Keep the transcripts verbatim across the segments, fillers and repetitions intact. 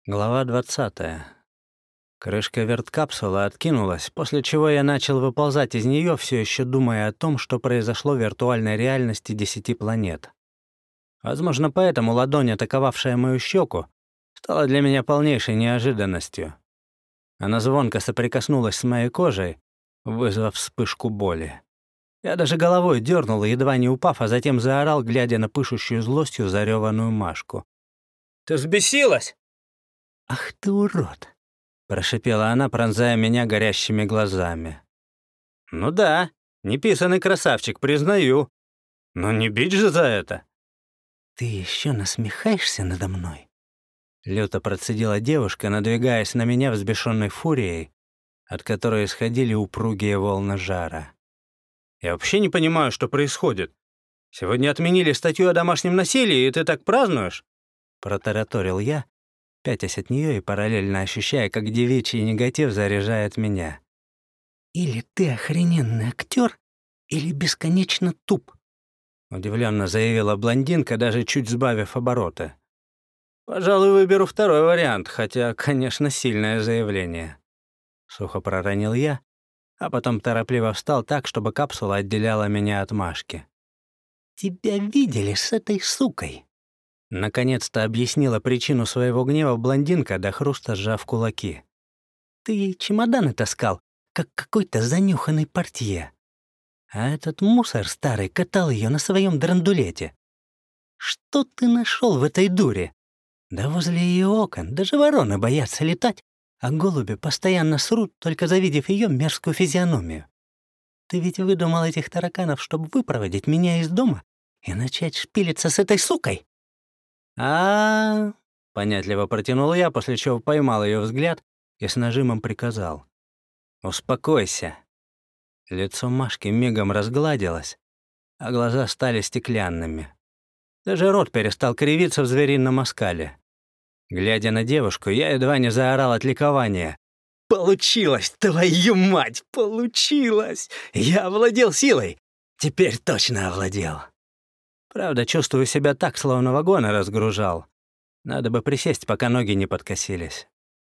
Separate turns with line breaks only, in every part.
Глава двадцатая. Крышка верткапсулы откинулась, после чего я начал выползать из нее, все еще думая о том, что произошло в виртуальной реальности десяти планет. Возможно, поэтому ладонь, атаковавшая мою щеку, стала для меня полнейшей неожиданностью. Она звонко соприкоснулась с моей кожей, вызвав вспышку боли. Я даже головой дернул, едва не упав, а затем заорал, глядя на пышущую злостью зареванную Машку. «Ты взбесилась?» «Ах ты урод!» — прошипела она, пронзая меня горящими глазами. «Ну да, неписанный красавчик, признаю. Но не бить же за это!» «Ты еще насмехаешься надо мной?» Люто процедила девушка, надвигаясь на меня взбешенной фурией, от которой исходили упругие волны жара. «Я вообще не понимаю, что происходит. Сегодня отменили статью о домашнем насилии, и ты так празднуешь?» Протараторил я, пятясь от нее и параллельно ощущая, как девичий негатив заряжает меня. «Или ты охрененный актер, или бесконечно туп», — удивленно заявила блондинка, даже чуть сбавив обороты. «Пожалуй, выберу второй вариант, хотя, конечно, сильное заявление». Сухо проронил я, а потом торопливо встал так, чтобы капсула отделяла меня от Машки. «Тебя видели с этой сукой?» Наконец-то объяснила причину своего гнева блондинка, до хруста сжав кулаки. «Ты ей чемоданы таскал, как какой-то занюханный портье. А этот мусор старый катал ее на своем драндулете. Что ты нашел в этой дуре? Да возле ее окон даже вороны боятся летать, а голуби постоянно срут, только завидев ее мерзкую физиономию. Ты ведь выдумал этих тараканов, чтобы выпроводить меня из дома и начать шпилиться с этой сукой?» а, понятливо протянул я, после чего поймал ее взгляд и с нажимом приказал. «Успокойся». Лицо Машки мигом разгладилось, а глаза стали стеклянными. Даже рот перестал кривиться в зверином оскале. Глядя на девушку, я едва не заорал от ликования. «Получилось, твою мать, получилось! Я овладел силой! Теперь точно овладел!» Правда, чувствую себя так, словно вагоны разгружал. Надо бы присесть, пока ноги не подкосились.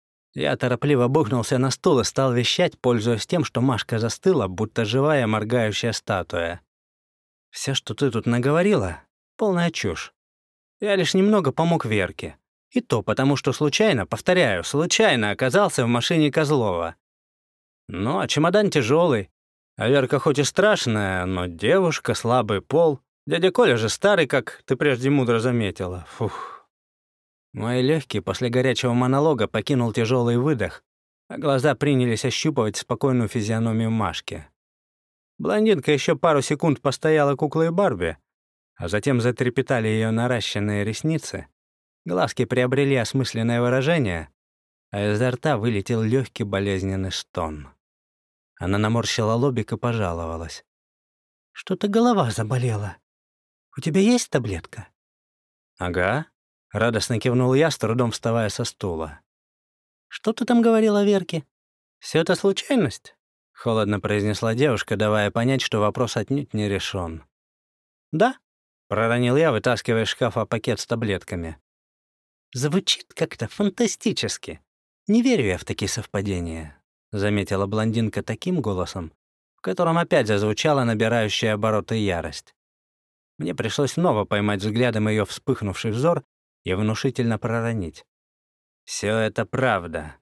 Я торопливо бухнулся на стул и стал вещать, пользуясь тем, что Машка застыла, будто живая моргающая статуя. «Все, что ты тут наговорила, полная чушь. Я лишь немного помог Верке. И то потому, что случайно, повторяю, случайно оказался в машине Козлова. Ну, а чемодан тяжелый. А Верка хоть и страшная, но девушка, слабый пол. Дядя Коля же старый, как ты прежде мудро заметила. Фух». Мои легкие после горячего монолога покинул тяжелый выдох, а глаза принялись ощупывать спокойную физиономию Машки. Блондинка еще пару секунд постояла куклой Барби, а затем затрепетали ее наращенные ресницы, глазки приобрели осмысленное выражение, а изо рта вылетел легкий болезненный стон. Она наморщила лобик и пожаловалась. «Что-то голова заболела. У тебя есть таблетка?» «Ага», — радостно кивнул я, с трудом вставая со стула. «Что ты там говорила Верке? Все это случайность?» — холодно произнесла девушка, давая понять, что вопрос отнюдь не решен. «Да», — проронил я, вытаскивая из шкафа пакет с таблетками. «Звучит как-то фантастически. Не верю я в такие совпадения», — заметила блондинка таким голосом, в котором опять зазвучала набирающая обороты ярость. Мне пришлось снова поймать взглядом ее вспыхнувший взор и внушительно проронить. «Все это правда».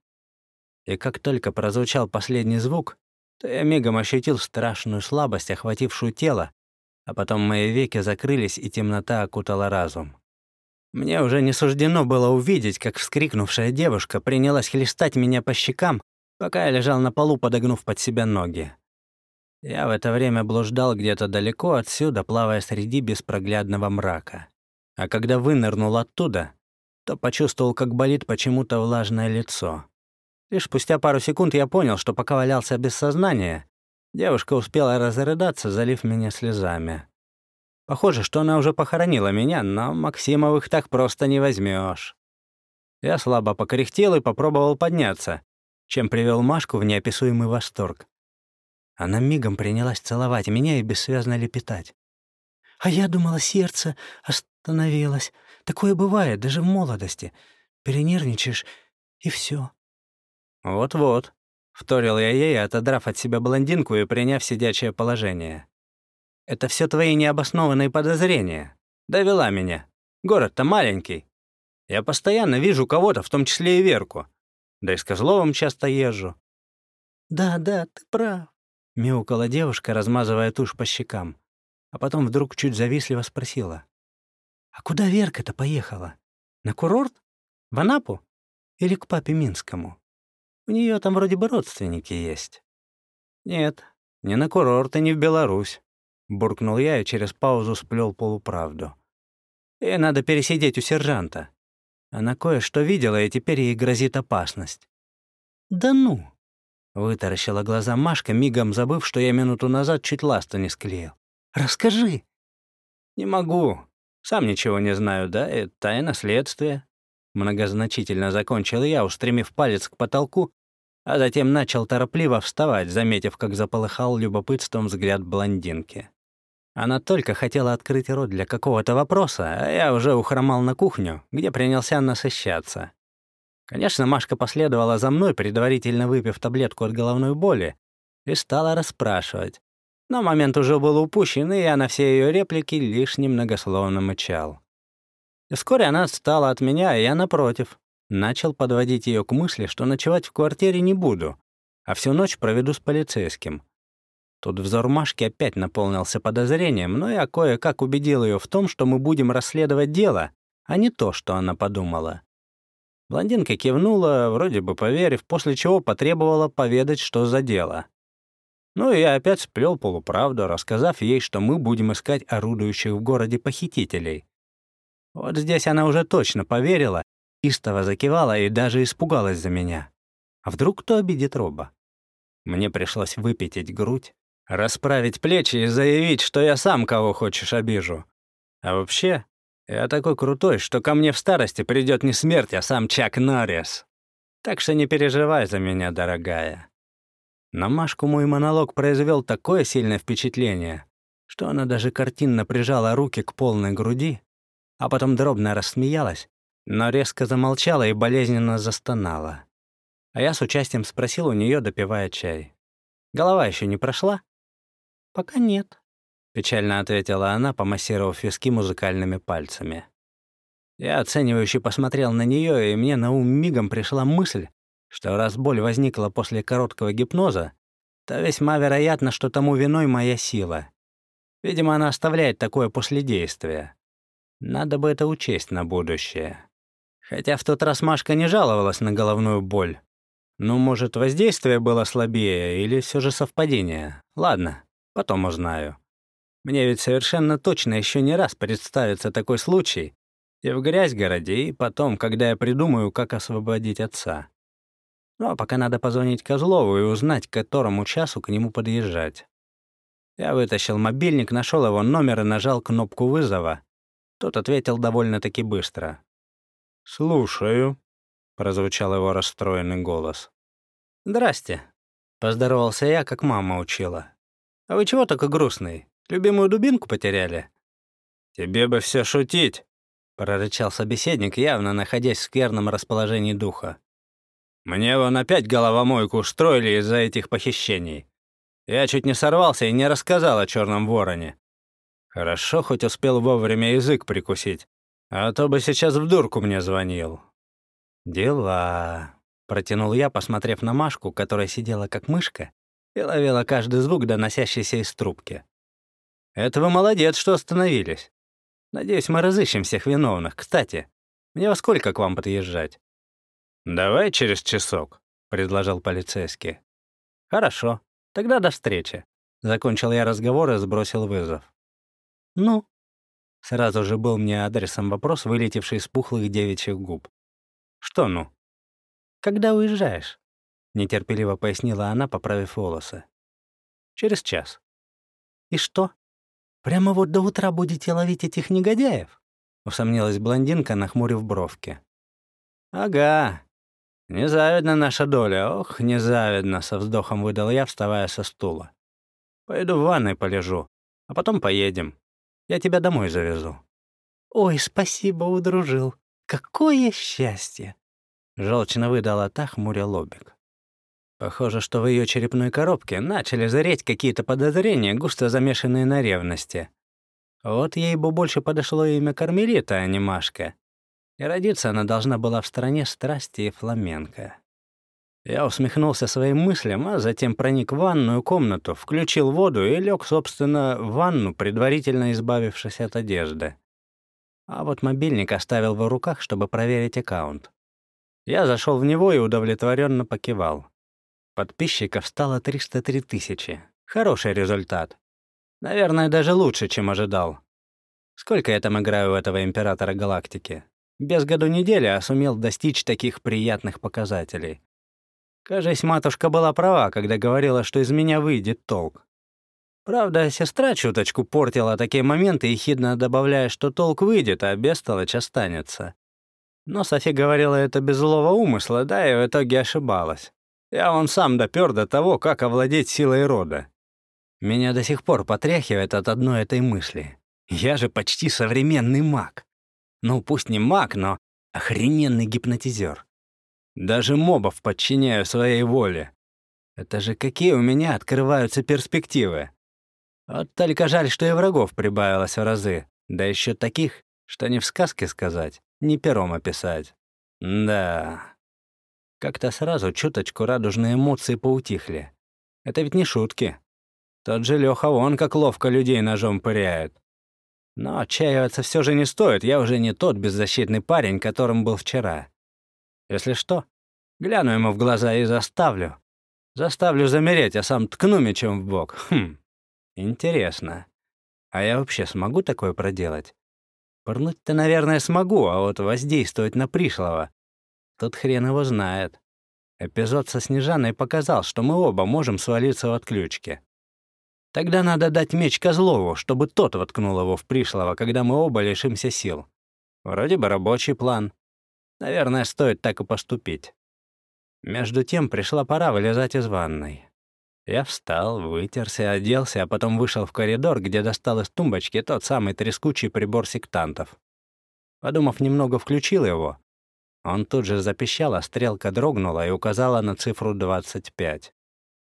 И как только прозвучал последний звук, то я мигом ощутил страшную слабость, охватившую тело, а потом мои веки закрылись, и темнота окутала разум. Мне уже не суждено было увидеть, как вскрикнувшая девушка принялась хлестать меня по щекам, пока я лежал на полу, подогнув под себя ноги. Я в это время блуждал где-то далеко отсюда, плавая среди беспроглядного мрака. А когда вынырнул оттуда, то почувствовал, как болит почему-то влажное лицо. Лишь спустя пару секунд я понял, что пока валялся без сознания, девушка успела разрыдаться, залив меня слезами. Похоже, что она уже похоронила меня, но Максимовых так просто не возьмешь. Я слабо покряхтел и попробовал подняться, чем привел Машку в неописуемый восторг. Она мигом принялась целовать меня и бессвязно лепетать. «А я думала, сердце остановилось. Такое бывает даже в молодости. Перенервничаешь И все. «Вот-вот», — вторил я ей, отодрав от себя блондинку и приняв сидячее положение. «Это все твои необоснованные подозрения. Довела меня. Город-то маленький. Я постоянно вижу кого-то, в том числе и Верку. Да и с Козловым часто езжу». «Да, да, ты прав», — мяукала девушка, размазывая тушь по щекам. А потом вдруг чуть завистливо спросила. «А куда Верка-то поехала? На курорт? В Анапу? Или к папе Минскому? У нее там вроде бы родственники есть». «Нет, не на курорт и не в Беларусь», — буркнул я и через паузу сплел полуправду. «Ей надо пересидеть у сержанта. Она кое-что видела, и теперь ей грозит опасность». «Да ну!» — вытаращила глаза Машка, мигом забыв, что я минуту назад чуть ласту не склеил. «Расскажи». «Не могу. Сам ничего не знаю, да, и тайна следствия». Многозначительно закончил я, устремив палец к потолку, а затем начал торопливо вставать, заметив, как заполыхал любопытством взгляд блондинки. Она только хотела открыть рот для какого-то вопроса, а я уже ухромал на кухню, где принялся насыщаться. Конечно, Машка последовала за мной, предварительно выпив таблетку от головной боли, и стала расспрашивать. Но момент уже был упущен, и я на все ее реплики лишь немногословно мычал. И вскоре она отстала от меня, и я, напротив, начал подводить ее к мысли, что ночевать в квартире не буду, а всю ночь проведу с полицейским. Тут взор Машки опять наполнился подозрением, но я кое-как убедил ее в том, что мы будем расследовать дело, а не то, что она подумала. Блондинка кивнула, вроде бы поверив, после чего потребовала поведать, что за дело. Ну и я опять сплел полуправду, рассказав ей, что мы будем искать орудующих в городе похитителей. Вот здесь она уже точно поверила, истово закивала и даже испугалась за меня. А вдруг кто обидит Роба? Мне пришлось выпятить грудь, расправить плечи и заявить, что я сам кого хочешь обижу. А вообще, я такой крутой, что ко мне в старости придет не смерть, а сам Чак Норрис. Так что не переживай за меня, дорогая. На Машку мой монолог произвел такое сильное впечатление, что она даже картинно прижала руки к полной груди, а потом дробно рассмеялась, но резко замолчала и болезненно застонала. А я с участием спросил у нее, допивая чай. «Голова еще не прошла?» «Пока нет», — печально ответила она, помассировав виски музыкальными пальцами. Я оценивающе посмотрел на нее, и мне на ум мигом пришла мысль, что раз боль возникла после короткого гипноза, то весьма вероятно, что тому виной моя сила. Видимо, она оставляет такое последействие. Надо бы это учесть на будущее. Хотя в тот раз Машка не жаловалась на головную боль. Ну, может, воздействие было слабее или все же совпадение? Ладно, потом узнаю. Мне ведь совершенно точно еще не раз представится такой случай. И в Грязьгороде, и потом, когда я придумаю, как освободить отца. Ну, а пока надо позвонить Козлову и узнать, к которому часу к нему подъезжать. Я вытащил мобильник, нашел его номер и нажал кнопку вызова. Тот ответил довольно-таки быстро. «Слушаю», — прозвучал его расстроенный голос. «Здрасте», — поздоровался я, как мама учила. «А вы чего такой грустный? Любимую дубинку потеряли?» «Тебе бы все шутить», — прорычал собеседник, явно находясь в скверном расположении духа. «Мне вон опять головомойку устроили из-за этих похищений. Я чуть не сорвался и не рассказал о черном вороне. Хорошо, хоть успел вовремя язык прикусить, а то бы сейчас в дурку мне звонил». «Дела», — протянул я, посмотрев на Машку, которая сидела как мышка и ловила каждый звук, доносящийся из трубки. «Это вы молодец, что остановились. Надеюсь, мы разыщем всех виновных. Кстати, мне во сколько к вам подъезжать?» «Давай через часок», — предложил полицейский. «Хорошо, тогда до встречи». Закончил я разговор и сбросил вызов. «Ну?» — сразу же был мне адресом вопрос, вылетевший из пухлых девичьих губ. «Что «ну»?» «Когда уезжаешь?» — нетерпеливо пояснила она, поправив волосы. «Через час». «И что? Прямо вот до утра будете ловить этих негодяев?» — усомнилась блондинка, нахмурив бровки. «Ага. Незавидна наша доля, ох, незавидно», — со вздохом выдал я, вставая со стула. «Пойду в ванной полежу, а потом поедем. Я тебя домой завезу». «Ой, спасибо, удружил. Какое счастье!» Желчно выдала та, хмуря лобик. Похоже, что в ее черепной коробке начали зреть какие-то подозрения, густо замешанные на ревности. Вот ей бы больше подошло имя Кармелита, а не Машка. И родиться она должна была в стране страсти и фламенко. Я усмехнулся своим мыслям, а затем проник в ванную комнату, включил воду и лег, собственно, в ванну, предварительно избавившись от одежды. А вот мобильник оставил в руках, чтобы проверить аккаунт. Я зашел в него и удовлетворенно покивал. Подписчиков стало триста три тысячи. Хороший результат. Наверное, даже лучше, чем ожидал. Сколько я там играю в этого императора галактики? Без году недели, а сумел достичь таких приятных показателей. Кажись, матушка была права, когда говорила, что из меня выйдет толк. Правда, сестра чуточку портила такие моменты, ехидно добавляя, что толк выйдет, а бестолочь останется. Но Софи говорила это без злого умысла, да, и в итоге ошибалась. Я вон сам допёр до того, как овладеть силой рода. Меня до сих пор потряхивает от одной этой мысли. Я же почти современный маг. Ну, пусть не маг, но охрененный гипнотизер. Даже мобов подчиняю своей воле. Это же какие у меня открываются перспективы. Вот только жаль, что и врагов прибавилось в разы. Да еще таких, что ни в сказке сказать, ни пером описать. Да. Как-то сразу чуточку радужные эмоции поутихли. Это ведь не шутки. Тот же Лёха вон как ловко людей ножом пыряет. Но отчаиваться все же не стоит, я уже не тот беззащитный парень, которым был вчера. Если что, гляну ему в глаза и заставлю. Заставлю замереть, а сам ткну мечом в бок. Хм, интересно. А я вообще смогу такое проделать? Пырнуть-то, наверное, смогу, а вот воздействовать на пришлого — тут хрен его знает. Эпизод со Снежаной показал, что мы оба можем свалиться в отключке. Тогда надо дать меч Козлову, чтобы тот воткнул его в пришлого, когда мы оба лишимся сил. Вроде бы рабочий план. Наверное, стоит так и поступить. Между тем пришла пора вылезать из ванной. Я встал, вытерся, оделся, а потом вышел в коридор, где достал из тумбочки тот самый трескучий прибор сектантов. Подумав немного, включил его. Он тут же запищал, а стрелка дрогнула и указала на цифру двадцать пять.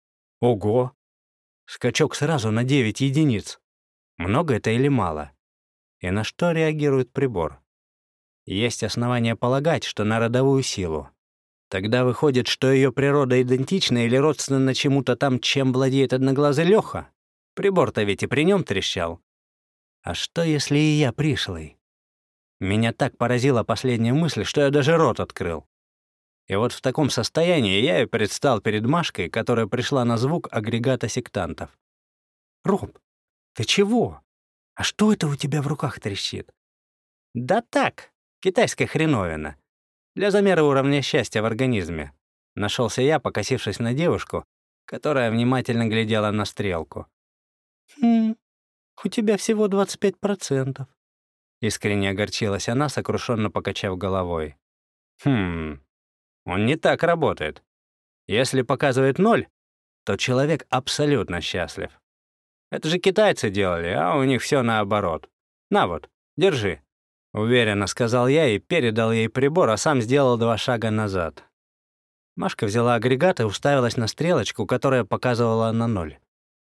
Ого! Скачок сразу на девять единиц. Много это или мало? И на что реагирует прибор? Есть основания полагать, что на родовую силу. Тогда выходит, что ее природа идентична или родственна чему-то там, чем владеет одноглазый Леха. Прибор-то ведь и при нем трещал. А что, если и я пришлый? Меня так поразила последняя мысль, что я даже рот открыл. И вот в таком состоянии я и предстал перед Машкой, которая пришла на звук агрегата сектантов. «Роб, ты чего? А что это у тебя в руках трещит?» «Да так, китайская хреновина. Для замера уровня счастья в организме». Нашелся я, покосившись на девушку, которая внимательно глядела на стрелку. «Хм, у тебя всего двадцать пять процентов. Искренне огорчилась она, сокрушенно покачав головой. «Хм, он не так работает. Если показывает ноль, то человек абсолютно счастлив. Это же китайцы делали, а у них все наоборот. На вот, держи», — уверенно сказал я и передал ей прибор, а сам сделал два шага назад. Машка взяла агрегат и уставилась на стрелочку, которая показывала на ноль.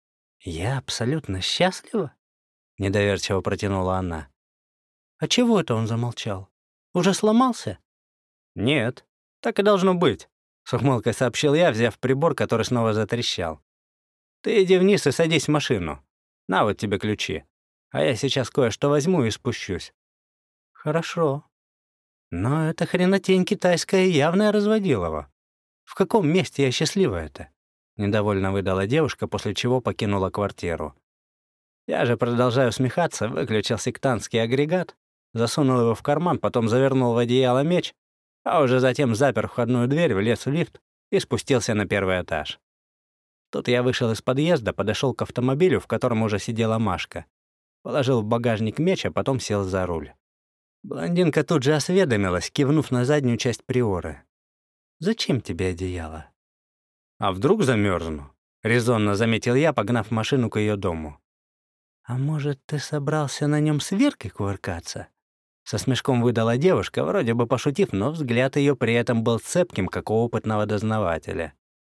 «Я абсолютно счастлива?» — недоверчиво протянула она. «А чего это он замолчал? Уже сломался?» «Нет, так и должно быть», — с ухмылкой сообщил я, взяв прибор, который снова затрещал. «Ты иди вниз и садись в машину. На вот тебе ключи. А я сейчас кое-что возьму и спущусь». «Хорошо. Но эта хренотень китайская явно разводилова. В каком месте я счастлива-то?» Недовольно выдала девушка, после чего покинула квартиру. Я же, продолжая усмехаться, выключил сектантский агрегат, засунул его в карман, потом завернул в одеяло меч, а уже затем запер входную дверь, влез в лифт и спустился на первый этаж. Тут я вышел из подъезда, подошел к автомобилю, в котором уже сидела Машка, положил в багажник меч, а потом сел за руль. Блондинка тут же осведомилась, кивнув на заднюю часть приоры. «Зачем тебе одеяло?» «А вдруг замерзну?» — резонно заметил я, погнав машину к ее дому. «А может, ты собрался на нем с Веркой кувыркаться?» Со смешком выдала девушка, вроде бы пошутив, но взгляд ее при этом был цепким, как у опытного дознавателя.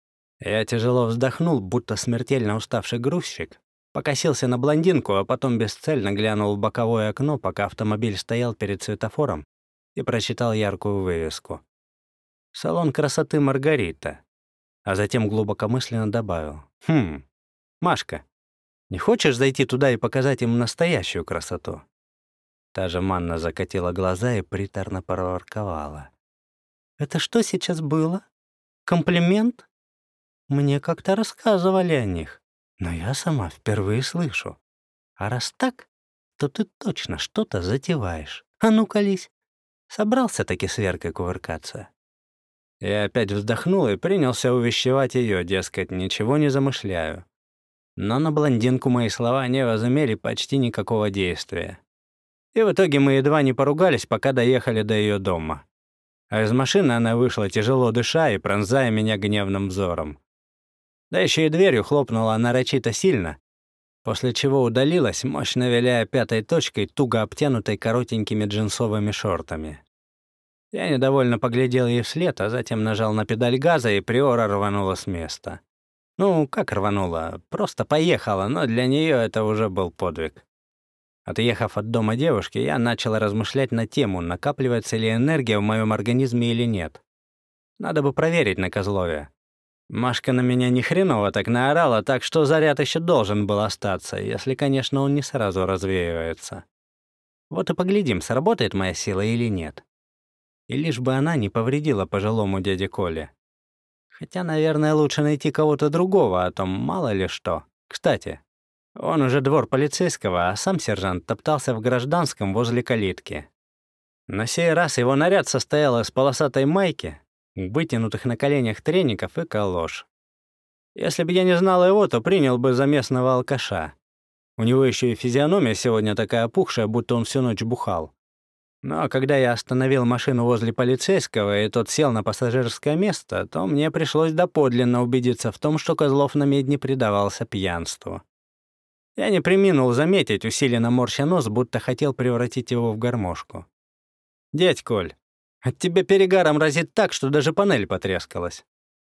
Я тяжело вздохнул, будто смертельно уставший грузчик, покосился на блондинку, а потом бесцельно глянул в боковое окно, пока автомобиль стоял перед светофором, и прочитал яркую вывеску. «Салон красоты Маргарита». А затем глубокомысленно добавил: «Хм, Машка, не хочешь зайти туда и показать им настоящую красоту?» Та же Манна закатила глаза и приторно проворковала: «Это что сейчас было? Комплимент? Мне как-то рассказывали о них, но я сама впервые слышу. А раз так, то ты точно что-то затеваешь. А ну, колись. Собрался-таки с Веркой кувыркаться». Я опять вздохнул и принялся увещевать ее, дескать, ничего не замышляю. Но на блондинку мои слова не возымели почти никакого действия. И в итоге мы едва не поругались, пока доехали до ее дома. А из машины она вышла, тяжело дыша и пронзая меня гневным взором. Да еще и дверью хлопнула нарочито сильно, после чего удалилась, мощно виляя пятой точкой, туго обтянутой коротенькими джинсовыми шортами. Я недовольно поглядел ей вслед, а затем нажал на педаль газа, и Приора рванула с места. Ну, как рванула? Просто поехала, но для нее это уже был подвиг. Отъехав от дома девушки, я начал размышлять на тему, накапливается ли энергия в моем организме или нет. Надо бы проверить на Козлове. Машка на меня ни хреново так наорала, так что заряд еще должен был остаться, если, конечно, он не сразу развеивается. Вот и поглядим, сработает моя сила или нет. И лишь бы она не повредила пожилому дяде Коле. Хотя, наверное, лучше найти кого-то другого, а то мало ли что. Кстати, он уже двор полицейского, а сам сержант топтался в гражданском возле калитки. На сей раз его наряд состоял из полосатой майки, вытянутых на коленях треников и калош. Если бы я не знал его, то принял бы за местного алкаша. У него еще и физиономия сегодня такая опухшая, будто он всю ночь бухал. Но когда я остановил машину возле полицейского, и тот сел на пассажирское место, то мне пришлось доподлинно убедиться в том, что Козлов на медне предавался пьянству. Я не преминул заметить, усиленно морща нос, будто хотел превратить его в гармошку. «Дядь Коль, от тебя перегаром разит так, что даже панель потрескалась».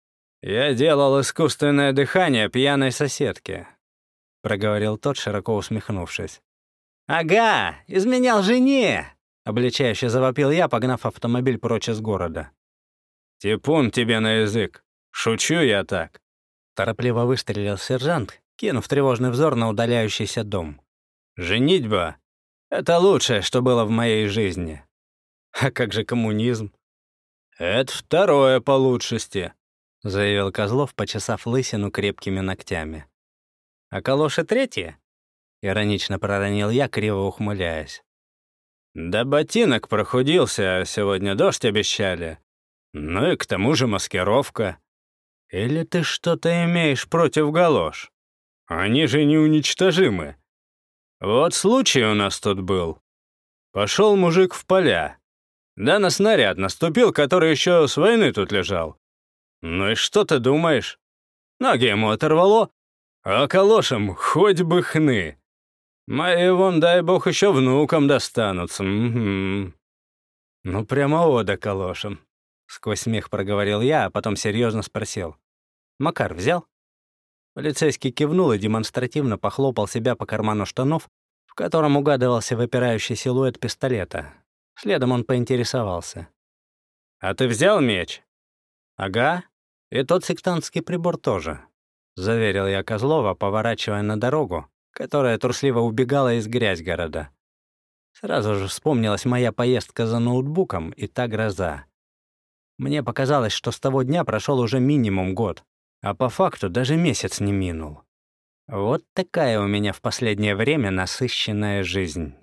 «Я делал искусственное дыхание пьяной соседке», — проговорил тот, широко усмехнувшись. «Ага, изменял жене!» — обличающе завопил я, погнав автомобиль прочь из города. «Типун тебе на язык! Шучу я так!» Торопливо выстрелил сержант, кинув тревожный взор на удаляющийся дом. «Женитьба — это лучшее, что было в моей жизни. А как же коммунизм?» «Это второе по лучшести», — заявил Козлов, почесав лысину крепкими ногтями. «А калоши третье?» — иронично проронил я, криво ухмыляясь. «Да ботинок прохудился, а сегодня дождь обещали. Ну и к тому же маскировка. Или ты что-то имеешь против галош? Они же неуничтожимы. Вот случай у нас тут был. Пошел мужик в поля. Да на снаряд наступил, который еще с войны тут лежал. Ну и что ты думаешь? Ноги ему оторвало, а калошам хоть бы хны. Мои, вон, дай бог, еще внукам достанутся. Угу. Ну, прямо ода калошам. Сквозь смех проговорил я, а потом серьезно спросил. «Макар взял?» Полицейский кивнул и демонстративно похлопал себя по карману штанов, в котором угадывался выпирающий силуэт пистолета. Следом он поинтересовался. «А ты взял меч?» «Ага, и тот сектантский прибор тоже», — заверил я Козлова, поворачивая на дорогу, которая трусливо убегала из грязь-города. Сразу же вспомнилась моя поездка за ноутбуком и та гроза. Мне показалось, что с того дня прошел уже минимум год, а по факту даже месяц не минул. Вот такая у меня в последнее время насыщенная жизнь.